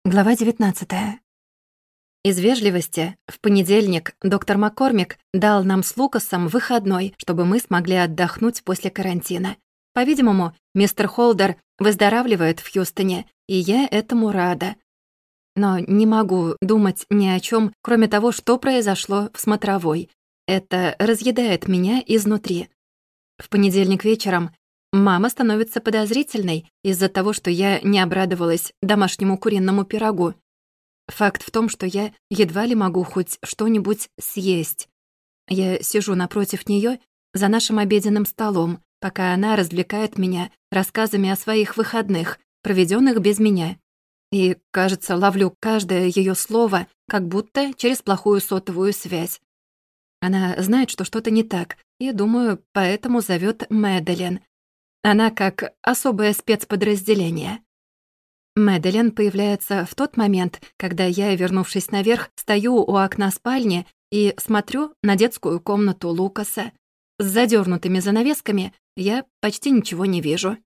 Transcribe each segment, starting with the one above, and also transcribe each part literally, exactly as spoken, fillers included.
Глава девятнадцатая. Из вежливости в понедельник доктор Маккормик дал нам с Лукасом выходной, чтобы мы смогли отдохнуть после карантина. По-видимому, мистер Холдер выздоравливает в Хьюстоне, и я этому рада. Но не могу думать ни о чем, кроме того, что произошло в смотровой. Это разъедает меня изнутри. В понедельник вечером мама становится подозрительной из-за того, что я не обрадовалась домашнему куриному пирогу. Факт в том, что я едва ли могу хоть что-нибудь съесть. Я сижу напротив неё за нашим обеденным столом, пока она развлекает меня рассказами о своих выходных, проведённых без меня. И, кажется, ловлю каждое её слово, как будто через плохую сотовую связь. Она знает, что что-то не так, и, думаю, поэтому зовёт Мэдалин. Она как особое спецподразделение. Мэдалин появляется в тот момент, когда я, вернувшись наверх, стою у окна спальни и смотрю на детскую комнату Лукаса. С задёрнутыми занавесками я почти ничего не вижу.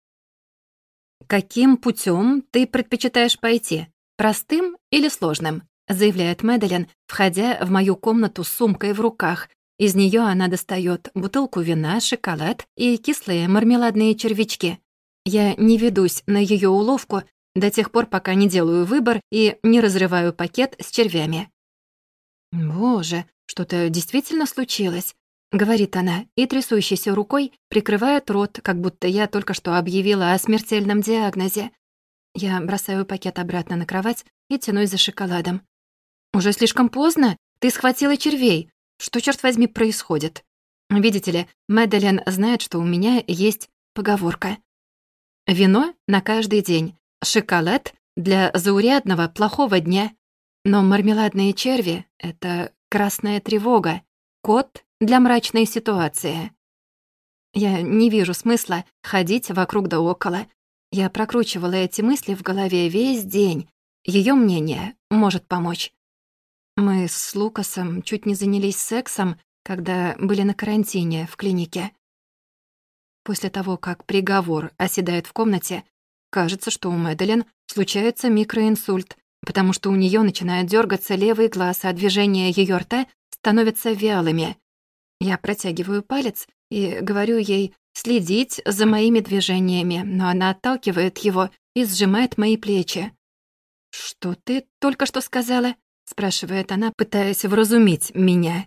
«Каким путём ты предпочитаешь пойти? Простым или сложным?» — заявляет Мэдалин, входя в мою комнату с сумкой в руках. Из неё она достаёт бутылку вина, шоколад и кислые мармеладные червячки. Я не ведусь на её уловку до тех пор, пока не делаю выбор и не разрываю пакет с червями. «Боже, что-то действительно случилось», — говорит она, и трясущейся рукой прикрывает рот, как будто я только что объявила о смертельном диагнозе. Я бросаю пакет обратно на кровать и тянусь за шоколадом. «Уже слишком поздно? Ты схватила червей. Что, чёрт возьми, происходит?» Видите ли, Мэдалин знает, что у меня есть поговорка. «Вино на каждый день, шоколад для заурядного плохого дня, но мармеладные черви — это красная тревога, код для мрачной ситуации». Я не вижу смысла ходить вокруг да около. Я прокручивала эти мысли в голове весь день. Её мнение может помочь. Мы с Лукасом чуть не занялись сексом, когда были на карантине в клинике. После того, как приговор оседает в комнате, кажется, что у Мэдалин случается микроинсульт, потому что у неё начинает дёргаться левый глаз, а движения её рта становятся вялыми. Я протягиваю палец и говорю ей следить за моими движениями, но она отталкивает его и сжимает мои плечи. «Что ты только что сказала?» — спрашивает она, пытаясь вразумить меня.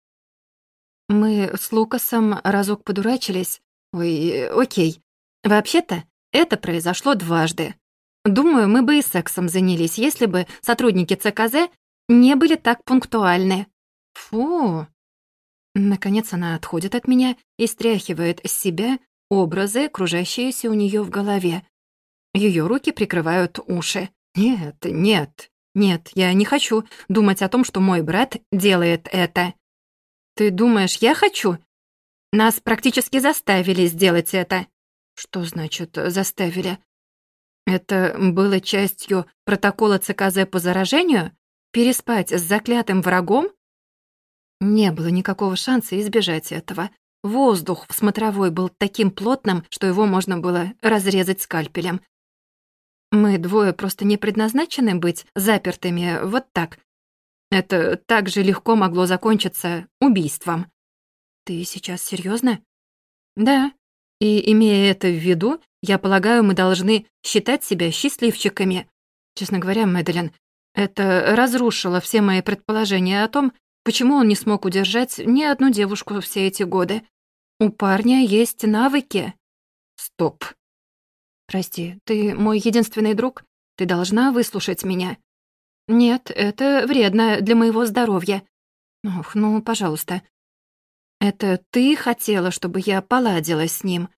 Мы с Лукасом разок подурачились. Ой, окей. Вообще-то, это произошло дважды. Думаю, мы бы и сексом занялись, если бы сотрудники ЦКЗ не были так пунктуальны. Фу. Наконец она отходит от меня и стряхивает с себя образы, кружащиеся у неё в голове. Её руки прикрывают уши. Нет, нет. Нет, я не хочу думать о том, что мой брат делает это. Ты думаешь, я хочу? Нас практически заставили сделать это. Что значит «заставили»? Это было частью протокола ЦКЗ по заражению? Переспать с заклятым врагом? Не было никакого шанса избежать этого. Воздух в смотровой был таким плотным, что его можно было разрезать скальпелем. Мы двое просто не предназначены быть запертыми вот так. Это так же легко могло закончиться убийством. Ты сейчас серьёзно? Да. И, имея это в виду, я полагаю, мы должны считать себя счастливчиками. Честно говоря, Мэдалин, это разрушило все мои предположения о том, почему он не смог удержать ни одну девушку все эти годы. У парня есть навыки. Стоп. Прости, ты мой единственный друг? Ты должна выслушать меня. Нет, это вредно для моего здоровья. Ох, ну, пожалуйста. Это ты хотела, чтобы я поладила с ним?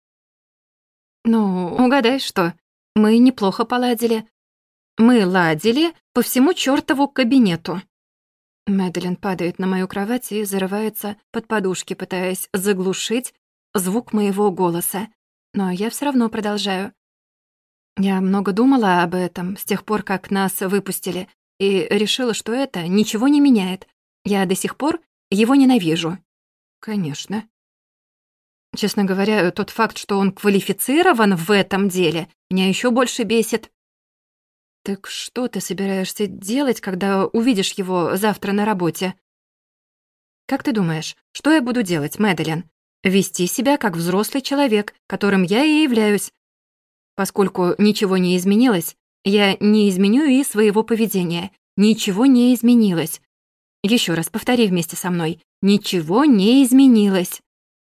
Ну, угадай, что? Мы неплохо поладили. Мы ладили по всему чёртову кабинету. Мэдалин падает на мою кровать и зарывается под подушки, пытаясь заглушить звук моего голоса. Но я всё равно продолжаю. Я много думала об этом с тех пор, как нас выпустили, и решила, что это ничего не меняет. Я до сих пор его ненавижу. Конечно. Честно говоря, тот факт, что он квалифицирован в этом деле, меня ещё больше бесит. «Так что ты собираешься делать, когда увидишь его завтра на работе?» «Как ты думаешь, что я буду делать, Мэдалин? Вести себя как взрослый человек, которым я и являюсь. Поскольку ничего не изменилось, я не изменю и своего поведения. Ничего не изменилось. Еще раз повтори вместе со мной. Ничего не изменилось».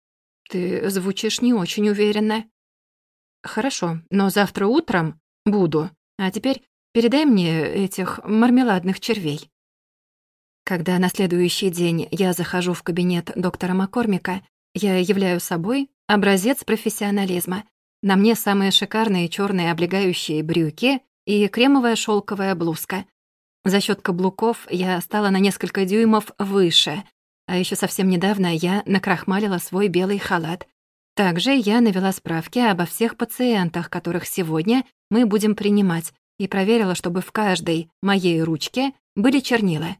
«Ты звучишь не очень уверенно». «Хорошо, но завтра утром буду. А теперь передай мне этих мармеладных червей». Когда на следующий день я захожу в кабинет доктора Маккормика, я являю собой образец профессионализма. На мне самые шикарные черные облегающие брюки и кремовая шелковая блузка. За счет каблуков я стала на несколько дюймов выше, а еще совсем недавно я накрахмалила свой белый халат. Также я навела справки обо всех пациентах, которых сегодня мы будем принимать, и проверила, чтобы в каждой моей ручке были чернила.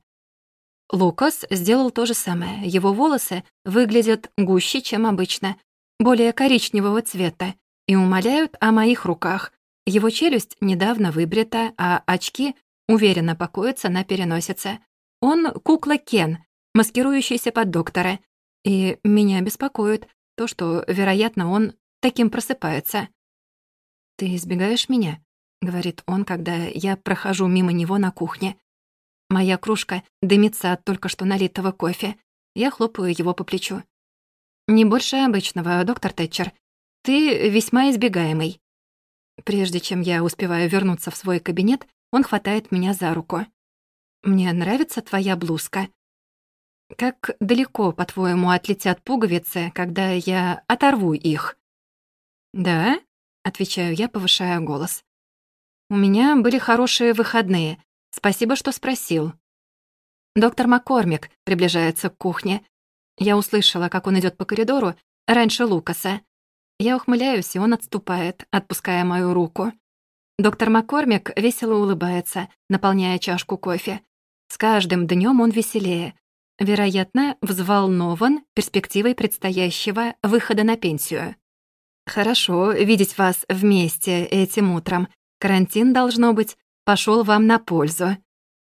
Лукас сделал то же самое. Его волосы выглядят гуще, чем обычно, более коричневого цвета, и умаляют о моих руках. Его челюсть недавно выбрита, а очки уверенно покоятся на переносице. Он кукла Кен, маскирующийся под доктора. И меня беспокоит то, что, вероятно, он таким просыпается. «Ты избегаешь меня?» — говорит он, когда я прохожу мимо него на кухне. Моя кружка дымится от только что налитого кофе. Я хлопаю его по плечу. «Не больше обычного, доктор Тэтчер. Ты весьма избегаемый». Прежде чем я успеваю вернуться в свой кабинет, он хватает меня за руку. «Мне нравится твоя блузка. Как далеко, по-твоему, отлетят пуговицы, когда я оторву их?» «Да?» — отвечаю я, повышая голос. «У меня были хорошие выходные. Спасибо, что спросил». Доктор Маккормик приближается к кухне. Я услышала, как он идет по коридору раньше Лукаса. Я ухмыляюсь, и он отступает, отпуская мою руку. Доктор Маккормик весело улыбается, наполняя чашку кофе. С каждым днем он веселее. Вероятно, взволнован перспективой предстоящего выхода на пенсию. «Хорошо видеть вас вместе этим утром. Карантин, должно быть, пошел вам на пользу».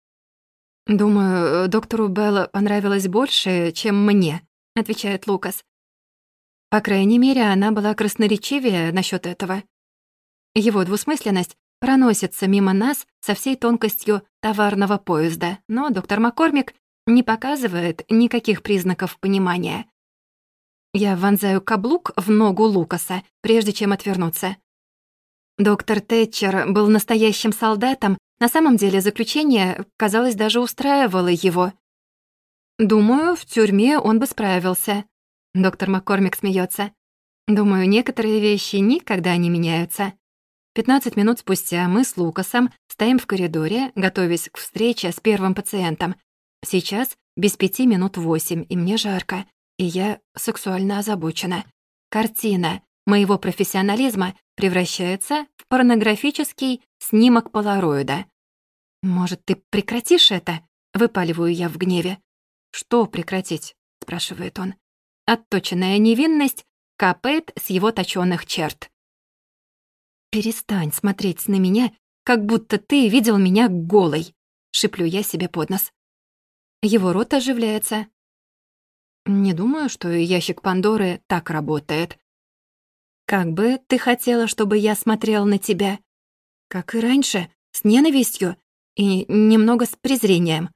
«Думаю, доктору Белл понравилось больше, чем мне», — отвечает Лукас. По крайней мере, она была красноречивее насчет этого. Его двусмысленность проносится мимо нас со всей тонкостью товарного поезда, но доктор Маккормик не показывает никаких признаков понимания. Я вонзаю каблук в ногу Лукаса, прежде чем отвернуться. Доктор Тэтчер был настоящим солдатом, на самом деле заключение, казалось, даже устраивало его. Думаю, в тюрьме он бы справился. Доктор Маккормик смеется. Думаю, некоторые вещи никогда не меняются. Пятнадцать минут спустя мы с Лукасом стоим в коридоре, готовясь к встрече с первым пациентом. Сейчас без пяти минут восемь, и мне жарко, и я сексуально озабочена. Картина моего профессионализма превращается в порнографический снимок полароида. «Может, ты прекратишь это?» — выпаливаю я в гневе. «Что прекратить?» — спрашивает он. Отточенная невинность капает с его точёных черт. «Перестань смотреть на меня, как будто ты видел меня голой», — шиплю я себе под нос. Его рот оживляется. «Не думаю, что ящик Пандоры так работает. Как бы ты хотела, чтобы я смотрел на тебя? Как и раньше, с ненавистью и немного с презрением».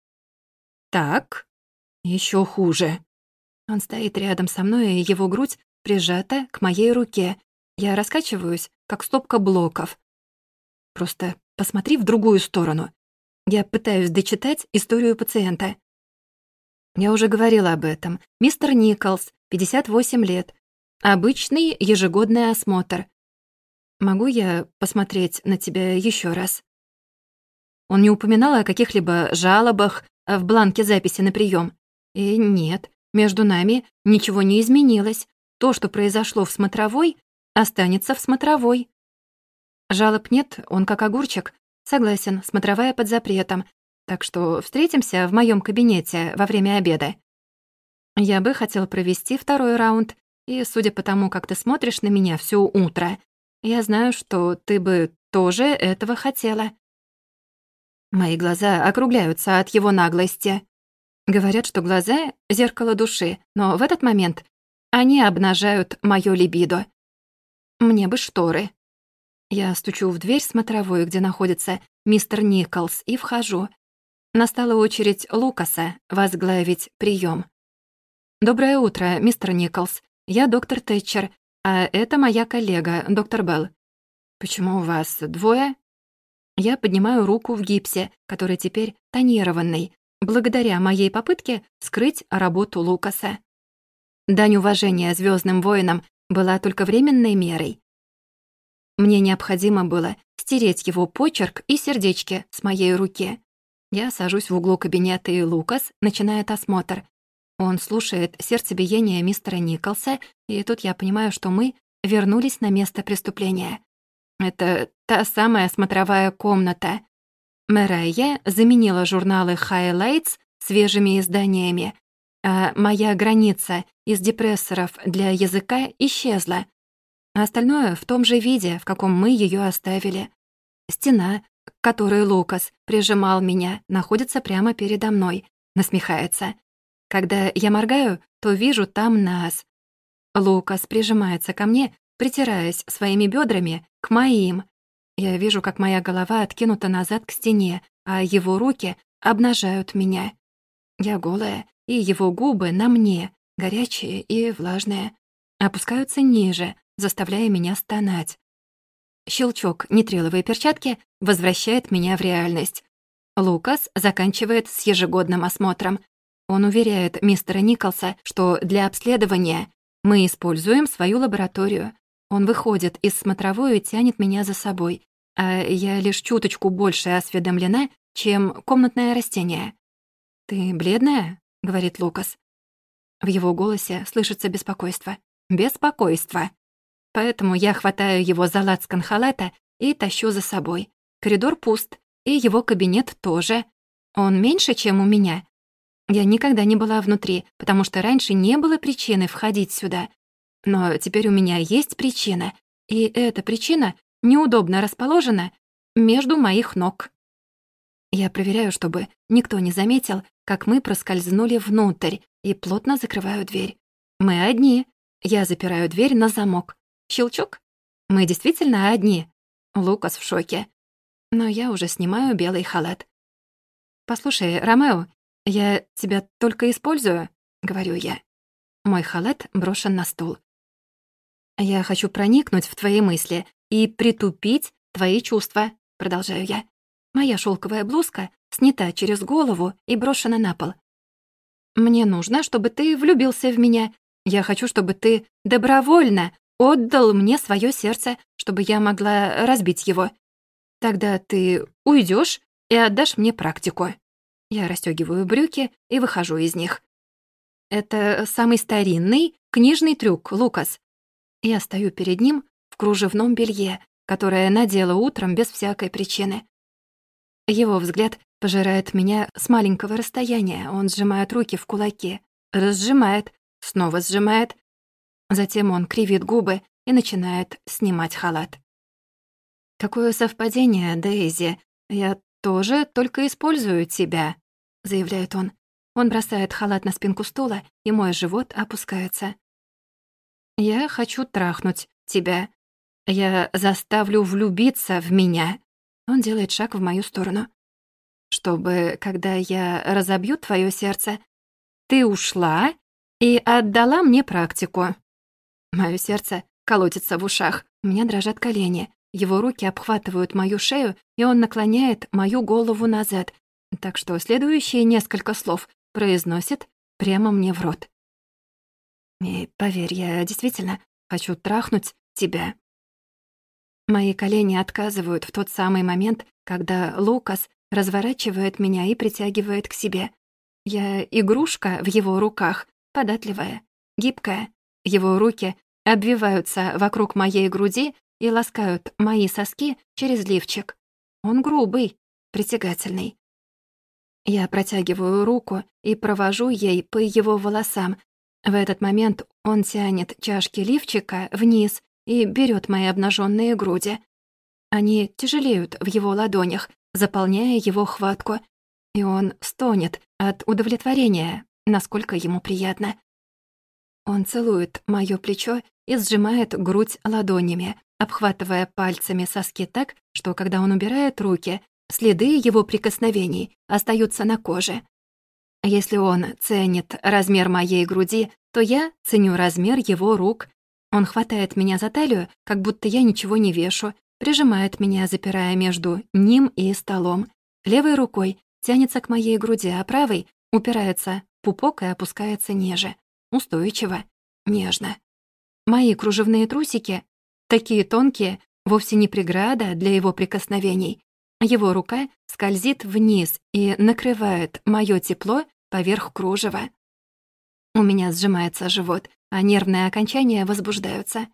«Так? Еще хуже». Он стоит рядом со мной, и его грудь прижата к моей руке. Я раскачиваюсь, как стопка блоков. Просто посмотри в другую сторону. Я пытаюсь дочитать историю пациента. Я уже говорила об этом. Мистер Николс, пятьдесят восемь лет. Обычный ежегодный осмотр. Могу я посмотреть на тебя еще раз? Он не упоминал о каких-либо жалобах в бланке записи на прием. И нет, между нами ничего не изменилось. То, что произошло в смотровой, останется в смотровой. Жалоб нет, он как огурчик. Согласен, смотровая под запретом. Так что встретимся в моем кабинете во время обеда. Я бы хотел провести второй раунд, и, судя по тому, как ты смотришь на меня всё утро, я знаю, что ты бы тоже этого хотела. Мои глаза округляются от его наглости. Говорят, что глаза — зеркало души, но в этот момент они обнажают моё либидо. Мне бы шторы. Я стучу в дверь смотровой, где находится мистер Николс, и вхожу. Настала очередь Лукаса возглавить прием. «Доброе утро, мистер Николс. Я доктор Тэтчер, а это моя коллега, доктор Белл. Почему у вас двое?» Я поднимаю руку в гипсе, который теперь тонированный, благодаря моей попытке скрыть работу Лукаса. Дань уважения звездным воинам была только временной мерой. Мне необходимо было стереть его почерк и сердечки с моей руки. Я сажусь в углу кабинета, и Лукас начинает осмотр. Он слушает сердцебиение мистера Николса, и тут я понимаю, что мы вернулись на место преступления. Это та самая смотровая комната. Мэрайя заменила журналы «Highlights» свежими изданиями, а моя граница из депрессоров для языка исчезла. А остальное в том же виде, в каком мы ее оставили. Стена, к которой Лукас прижимал меня, находится прямо передо мной, насмехается. Когда я моргаю, то вижу там нас. Лукас прижимается ко мне, притираясь своими бедрами к моим. Я вижу, как моя голова откинута назад к стене, а его руки обнажают меня. Я голая, и его губы на мне, горячие и влажные, опускаются ниже, заставляя меня стонать. Щелчок нитриловой перчатки возвращает меня в реальность. Лукас заканчивает с ежегодным осмотром. Он уверяет мистера Николса, что для обследования мы используем свою лабораторию. Он выходит из смотровой и тянет меня за собой, а я лишь чуточку больше осведомлена, чем комнатное растение. «Ты бледная?» — говорит Лукас. В его голосе слышится беспокойство. Беспокойство. Поэтому я хватаю его за лацкан халата и тащу за собой. Коридор пуст, и его кабинет тоже. Он меньше, чем у меня. Я никогда не была внутри, потому что раньше не было причины входить сюда. Но теперь у меня есть причина, и эта причина неудобно расположена между моих ног. Я проверяю, чтобы никто не заметил, как мы проскользнули внутрь, и плотно закрываю дверь. Мы одни. Я запираю дверь на замок. Щелчок. Мы действительно одни. Лукас в шоке. Но я уже снимаю белый халат. «Послушай, Ромео, я тебя только использую», — говорю я. Мой халат брошен на стул. «Я хочу проникнуть в твои мысли и притупить твои чувства», — продолжаю я. Моя шелковая блузка снята через голову и брошена на пол. «Мне нужно, чтобы ты влюбился в меня. Я хочу, чтобы ты добровольно отдал мне свое сердце, чтобы я могла разбить его. Тогда ты уйдешь и отдашь мне практику». Я расстёгиваю брюки и выхожу из них. Это самый старинный книжный трюк, Лукас. Я стою перед ним в кружевном белье, которое надела утром без всякой причины. Его взгляд пожирает меня с маленького расстояния. Он сжимает руки в кулаки, разжимает, снова сжимает. Затем он кривит губы и начинает снимать халат. «Какое совпадение, Дейзи. Я тоже только использую тебя», — заявляет он. Он бросает халат на спинку стула, и мой живот опускается. «Я хочу трахнуть тебя. Я заставлю влюбиться в меня». Он делает шаг в мою сторону. «Чтобы, когда я разобью твое сердце, ты ушла и отдала мне практику». Моё сердце колотится в ушах, у меня дрожат колени. Его руки обхватывают мою шею, и он наклоняет мою голову назад, так что следующие несколько слов произносит прямо мне в рот. «И поверь, я действительно хочу трахнуть тебя». Мои колени отказывают в тот самый момент, когда Лукас разворачивает меня и притягивает к себе. Я игрушка в его руках, податливая, гибкая. Его руки обвиваются вокруг моей груди и ласкают мои соски через лифчик. Он грубый, притягательный. Я протягиваю руку и провожу ей по его волосам. В этот момент он тянет чашки лифчика вниз и берет мои обнаженные груди. Они тяжелеют в его ладонях, заполняя его хватку. И он стонет от удовлетворения, насколько ему приятно. Он целует моё плечо и сжимает грудь ладонями, обхватывая пальцами соски так, что когда он убирает руки, следы его прикосновений остаются на коже. Если он ценит размер моей груди, то я ценю размер его рук. Он хватает меня за талию, как будто я ничего не вешу, прижимает меня, запирая между ним и столом. Левой рукой тянется к моей груди, а правой упирается в пупок и опускается ниже. Устойчиво, нежно. Мои кружевные трусики, такие тонкие, вовсе не преграда для его прикосновений. Его рука скользит вниз и накрывает моё тепло поверх кружева. У меня сжимается живот, а нервные окончания возбуждаются.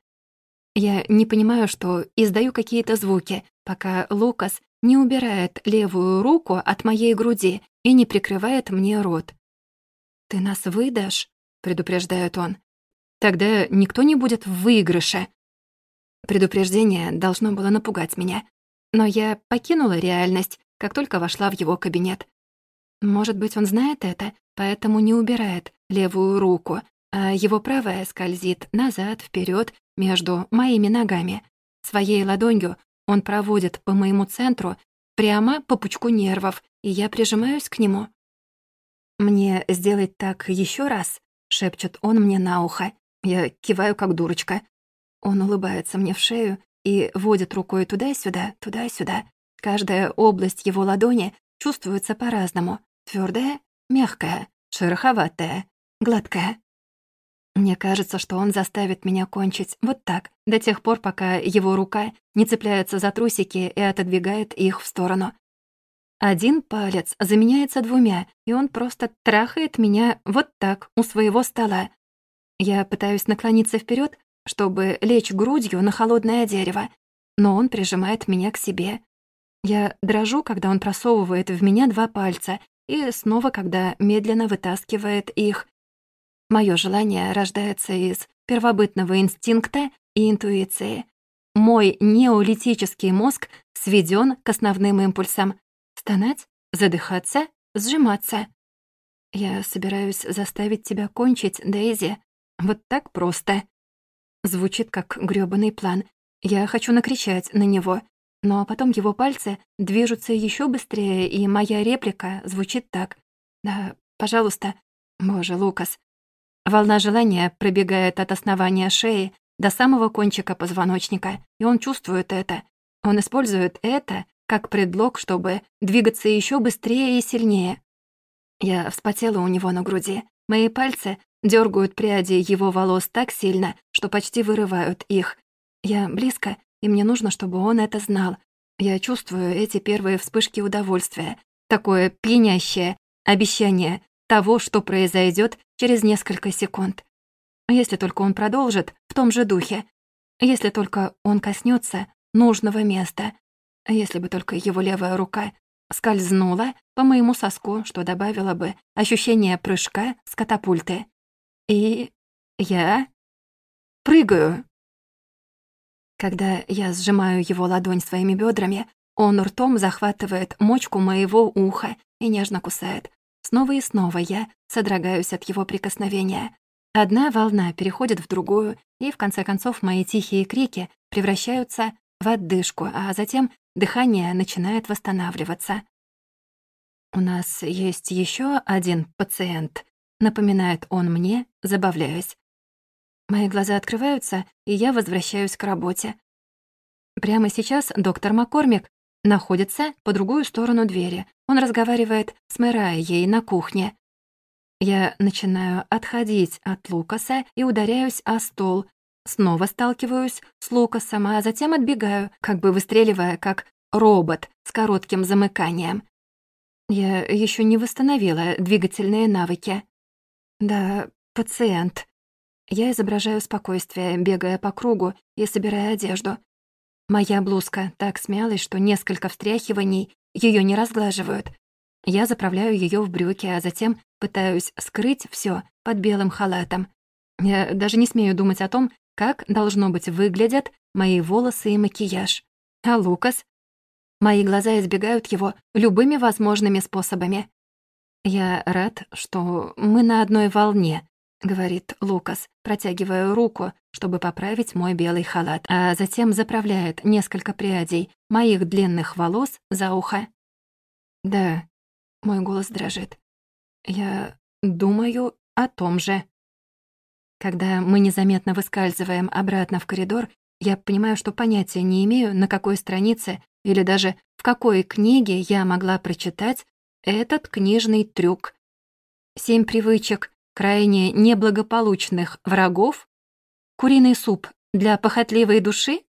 Я не понимаю, что издаю какие-то звуки, пока Лукас не убирает левую руку от моей груди и не прикрывает мне рот. «Ты нас выдашь?» — предупреждает он. «Тогда никто не будет в выигрыше». Предупреждение должно было напугать меня, но я покинула реальность, как только вошла в его кабинет. Может быть, он знает это, поэтому не убирает левую руку, а его правая скользит назад, вперед между моими ногами. Своей ладонью он проводит по моему центру прямо по пучку нервов, и я прижимаюсь к нему. «Мне сделать так еще раз?» — шепчет он мне на ухо. Я киваю, как дурочка. Он улыбается мне в шею и водит рукой туда-сюда, туда-сюда. Каждая область его ладони чувствуется по-разному. Твёрдая, мягкая, шероховатая, гладкая. Мне кажется, что он заставит меня кончить вот так, до тех пор, пока его рука не цепляется за трусики и отодвигает их в сторону. Один палец заменяется двумя, и он просто трахает меня вот так у своего стола. Я пытаюсь наклониться вперед, чтобы лечь грудью на холодное дерево, но он прижимает меня к себе. Я дрожу, когда он просовывает в меня два пальца, и снова, когда медленно вытаскивает их. Моё желание рождается из первобытного инстинкта и интуиции. Мой неолитический мозг сведён к основным импульсам: стонать, задыхаться, сжиматься. «Я собираюсь заставить тебя кончить, Дейзи. Вот так просто». Звучит как грёбаный план. Я хочу накричать на него, но потом его пальцы движутся ещё быстрее, и моя реплика звучит так: «Да, пожалуйста, боже, Лукас». Волна желания пробегает от основания шеи до самого кончика позвоночника, и он чувствует это. Он использует это как предлог, чтобы двигаться ещё быстрее и сильнее. Я вспотела у него на груди. Мои пальцы дёргают пряди его волос так сильно, что почти вырывают их. Я близко, и мне нужно, чтобы он это знал. Я чувствую эти первые вспышки удовольствия, такое пьянящее обещание того, что произойдёт через несколько секунд. Если только он продолжит в том же духе. Если только он коснётся нужного места. Если бы только его левая рука скользнула по моему соску, что добавило бы ощущение прыжка с катапульты. И я прыгаю. Когда я сжимаю его ладонь своими бёдрами, он ртом захватывает мочку моего уха и нежно кусает. Снова и снова я содрогаюсь от его прикосновения. Одна волна переходит в другую, и в конце концов мои тихие крики превращаются в отдышку, а затем дыхание начинает восстанавливаться. «У нас есть ещё один пациент», — напоминает он мне, забавляясь. Мои глаза открываются, и я возвращаюсь к работе. Прямо сейчас доктор Маккормик находится по другую сторону двери. Он разговаривает с Мэрайей на кухне. Я начинаю отходить от Лукаса и ударяюсь о стол. Снова сталкиваюсь с Лукасом, а затем отбегаю, как бы выстреливая, как робот с коротким замыканием. Я ещё не восстановила двигательные навыки. Да, пациент. Я изображаю спокойствие, бегая по кругу и собирая одежду. Моя блузка так смялась, что несколько встряхиваний её не разглаживают. Я заправляю её в брюки, а затем пытаюсь скрыть всё под белым халатом. Я даже не смею думать о том, как, должно быть, выглядят мои волосы и макияж. А Лукас? Мои глаза избегают его любыми возможными способами. «Я рад, что мы на одной волне», — говорит Лукас, протягивая руку, чтобы поправить мой белый халат, а затем заправляет несколько прядей моих длинных волос за ухо. «Да», — мой голос дрожит, — «я думаю о том же». Когда мы незаметно выскальзываем обратно в коридор, я понимаю, что понятия не имею, на какой странице или даже в какой книге я могла прочитать этот книжный трюк. «Семь привычек крайне неблагополучных врагов», «Куриный суп для похотливой души»,